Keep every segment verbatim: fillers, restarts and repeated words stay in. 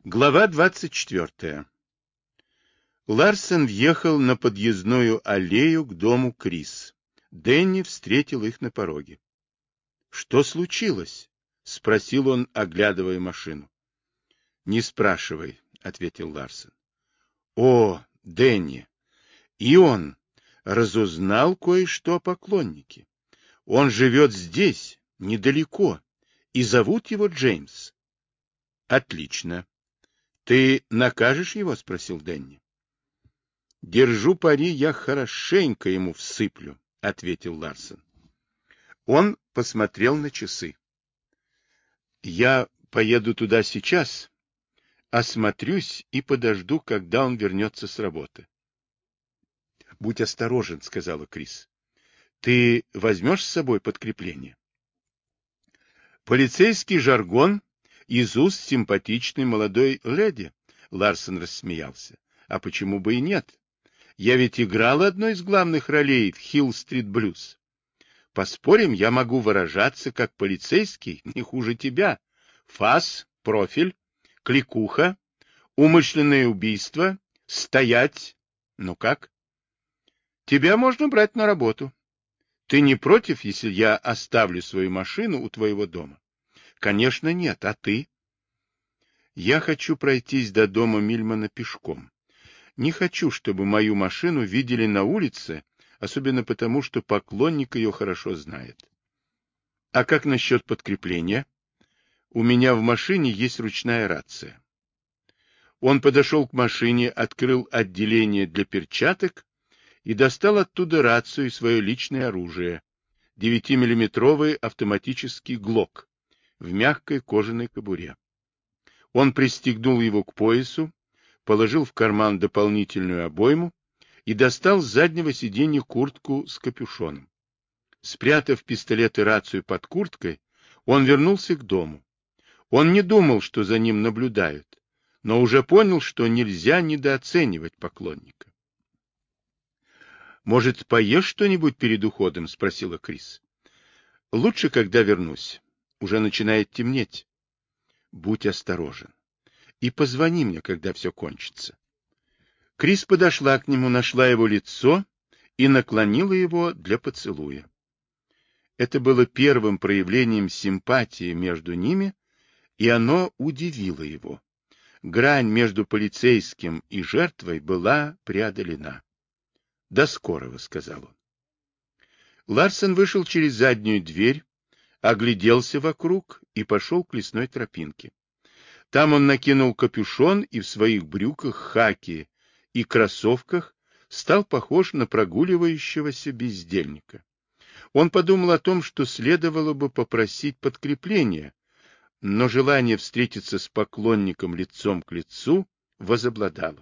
Глава двадцать четвертая. Ларсен въехал на подъездную аллею к дому Крис. Дэнни встретил их на пороге. — Что случилось? — спросил он, оглядывая машину. — Не спрашивай, — ответил Ларсен. — О, Дэнни! И он разузнал кое-что о поклоннике. Он живет здесь, недалеко, и зовут его Джеймс. — Отлично. Ты накажешь его? — спросил Дэнни. — Держу пари, я хорошенько ему всыплю, — ответил Ларсен. Он посмотрел на часы. — Я поеду туда сейчас, осмотрюсь и подожду, когда он вернется с работы. — Будь осторожен, — сказала Крис. — Ты возьмешь с собой подкрепление? Полицейский жаргон из уст симпатичной молодой леди, — Ларсен рассмеялся. — А почему бы и нет? Я ведь играл одной из главных ролей в Хилл-стрит-блюз. Поспорим, я могу выражаться как полицейский, не хуже тебя. Фас, профиль, кликуха, умышленное убийство, стоять. Ну как? Тебя можно брать на работу. Ты не против, если я оставлю свою машину у твоего дома? Конечно, нет. А ты? Я хочу пройтись до дома Мильмана пешком. Не хочу, чтобы мою машину видели на улице, особенно потому, что поклонник ее хорошо знает. А как насчет подкрепления? У меня в машине есть ручная рация. Он подошел к машине, открыл отделение для перчаток и достал оттуда рацию и свое личное оружие, девятимиллиметровый автоматический глок в мягкой кожаной кобуре. Он пристегнул его к поясу, положил в карман дополнительную обойму и достал с заднего сиденья куртку с капюшоном. Спрятав пистолет и рацию под курткой, он вернулся к дому. Он не думал, что за ним наблюдают, но уже понял, что нельзя недооценивать поклонника. — Может, поешь что-нибудь перед уходом? — спросила Крис. — Лучше, когда вернусь. Уже начинает темнеть. Будь осторожен. И позвони мне, когда все кончится. Крис подошла к нему, нашла его лицо и наклонила его для поцелуя. Это было первым проявлением симпатии между ними, и оно удивило его. Грань между полицейским и жертвой была преодолена. — До скорого, — сказал он. Ларсен вышел через заднюю дверь, огляделся вокруг и пошел к лесной тропинке. Там он накинул капюшон и в своих брюках, хаки и кроссовках стал похож на прогуливающегося бездельника. Он подумал о том, что следовало бы попросить подкрепления, но желание встретиться с поклонником лицом к лицу возобладало.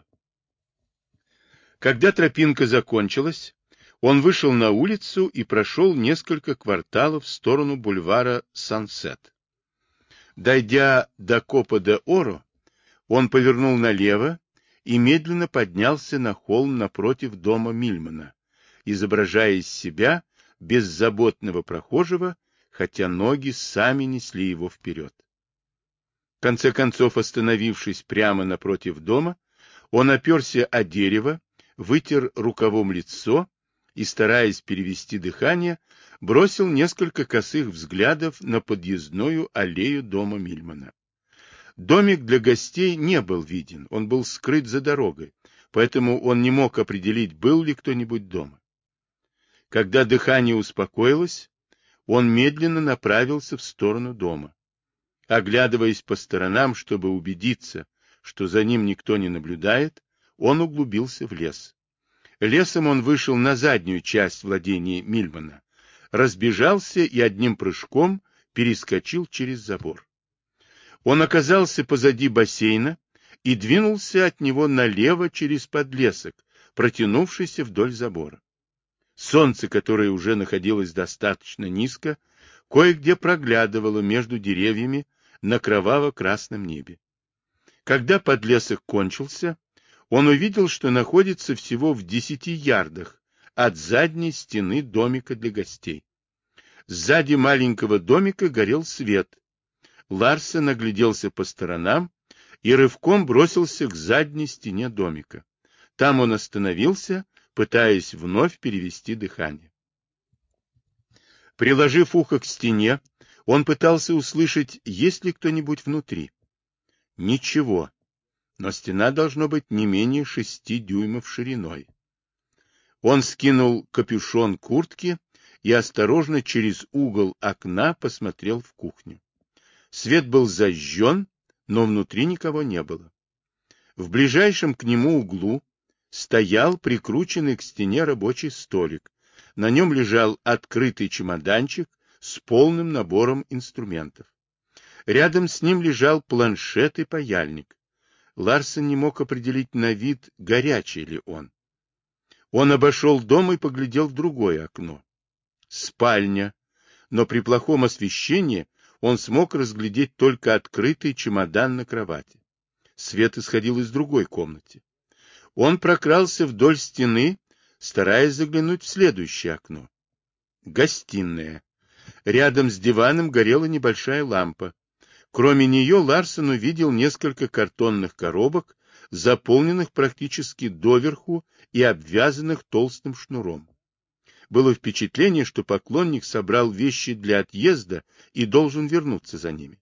Когда тропинка закончилась, он вышел на улицу и прошел несколько кварталов в сторону бульвара Сансет. Дойдя до Копа-де-Оро, он повернул налево и медленно поднялся на холм напротив дома Мильмана, изображая из себя беззаботного прохожего, хотя ноги сами несли его вперед. В конце концов, остановившись прямо напротив дома, он оперся о дерево, вытер рукавом лицо и, стараясь перевести дыхание, бросил несколько косых взглядов на подъездную аллею дома Мильмана. Домик для гостей не был виден, он был скрыт за дорогой, поэтому он не мог определить, был ли кто-нибудь дома. Когда дыхание успокоилось, он медленно направился в сторону дома. Оглядываясь по сторонам, чтобы убедиться, что за ним никто не наблюдает, он углубился в лес. Лесом он вышел на заднюю часть владения Мильмана, разбежался и одним прыжком перескочил через забор. Он оказался позади бассейна и двинулся от него налево через подлесок, протянувшийся вдоль забора. Солнце, которое уже находилось достаточно низко, кое-где проглядывало между деревьями на кроваво-красном небе. Когда подлесок кончился, он увидел, что находится всего в десяти ярдах от задней стены домика для гостей. Сзади маленького домика горел свет. Ларсен огляделся по сторонам и рывком бросился к задней стене домика. Там он остановился, пытаясь вновь перевести дыхание. Приложив ухо к стене, он пытался услышать, есть ли кто-нибудь внутри. Ничего, но стена должно быть не менее шести дюймов шириной. Он скинул капюшон куртки и осторожно через угол окна посмотрел в кухню. Свет был зажжен, но внутри никого не было. В ближайшем к нему углу стоял прикрученный к стене рабочий столик. На нем лежал открытый чемоданчик с полным набором инструментов. Рядом с ним лежал планшет и паяльник. Ларсен не мог определить на вид, горячий ли он. Он обошел дом и поглядел в другое окно. Спальня, но при плохом освещении он смог разглядеть только открытый чемодан на кровати. Свет исходил из другой комнаты. Он прокрался вдоль стены, стараясь заглянуть в следующее окно. Гостиная. Рядом с диваном горела небольшая лампа. Кроме нее Ларсен увидел несколько картонных коробок, заполненных практически доверху и обвязанных толстым шнуром. Было впечатление, что поклонник собрал вещи для отъезда и должен вернуться за ними.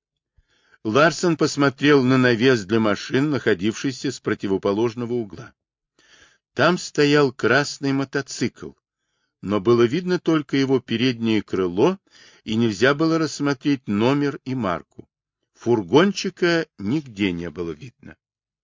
Ларсен посмотрел на навес для машин, находившийся с противоположного угла. Там стоял красный мотоцикл, но было видно только его переднее крыло, и нельзя было рассмотреть номер и марку. Фургончика нигде не было видно.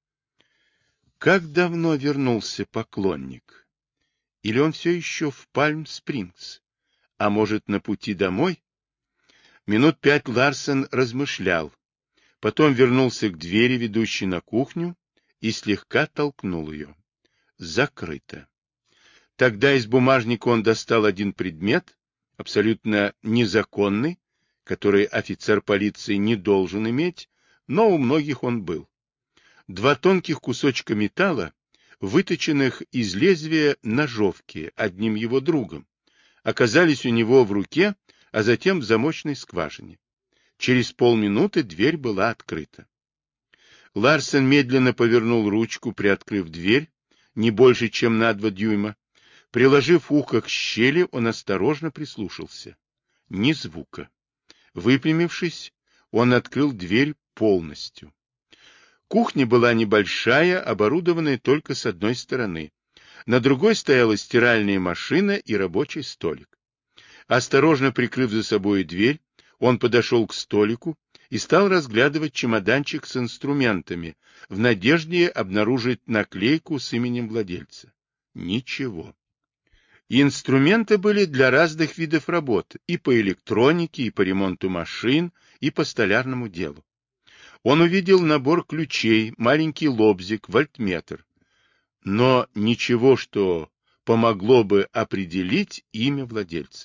Как давно вернулся поклонник? Или он все еще в Пальм-Спрингс? А может, на пути домой? Минут пять Ларсен размышлял. Потом вернулся к двери, ведущей на кухню, и слегка толкнул ее. Закрыто. Тогда из бумажника он достал один предмет, абсолютно незаконный, который офицер полиции не должен иметь, но у многих он был. Два тонких кусочка металла, выточенных из лезвия ножовки одним его другом, оказались у него в руке, а затем в замочной скважине. Через полминуты дверь была открыта. Ларсен медленно повернул ручку, приоткрыв дверь, не больше, чем на два дюйма. Приложив ухо к щели, он осторожно прислушался. Ни звука. Выпрямившись, он открыл дверь полностью. Кухня была небольшая, оборудованная только с одной стороны. На другой стояла стиральная машина и рабочий столик. Осторожно прикрыв за собой дверь, он подошел к столику и стал разглядывать чемоданчик с инструментами, в надежде обнаружить наклейку с именем владельца. Ничего. Инструменты были для разных видов работ, и по электронике, и по ремонту машин, и по столярному делу. Он увидел набор ключей, маленький лобзик, вольтметр. Но ничего, что помогло бы определить имя владельца.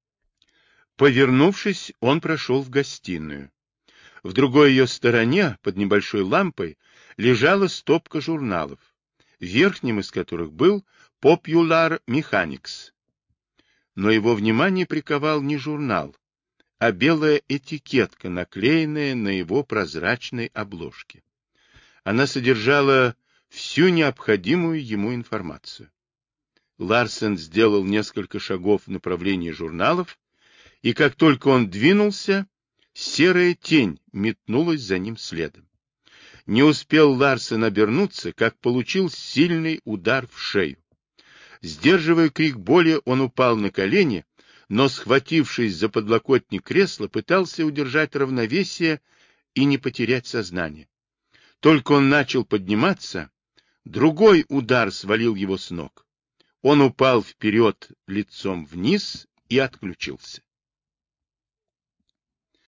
Повернувшись, он прошел в гостиную. В другой ее стороне, под небольшой лампой, лежала стопка журналов, верхним из которых был Popular Mechanics. Но его внимание приковал не журнал, а белая этикетка, наклеенная на его прозрачной обложке. Она содержала всю необходимую ему информацию. Ларсен сделал несколько шагов в направлении журналов, и как только он двинулся, серая тень метнулась за ним следом. Не успел Ларсен обернуться, как получил сильный удар в шею. Сдерживая крик боли, он упал на колени, но, схватившись за подлокотник кресла, пытался удержать равновесие и не потерять сознание. Только он начал подниматься, другой удар свалил его с ног. Он упал вперед лицом вниз и отключился.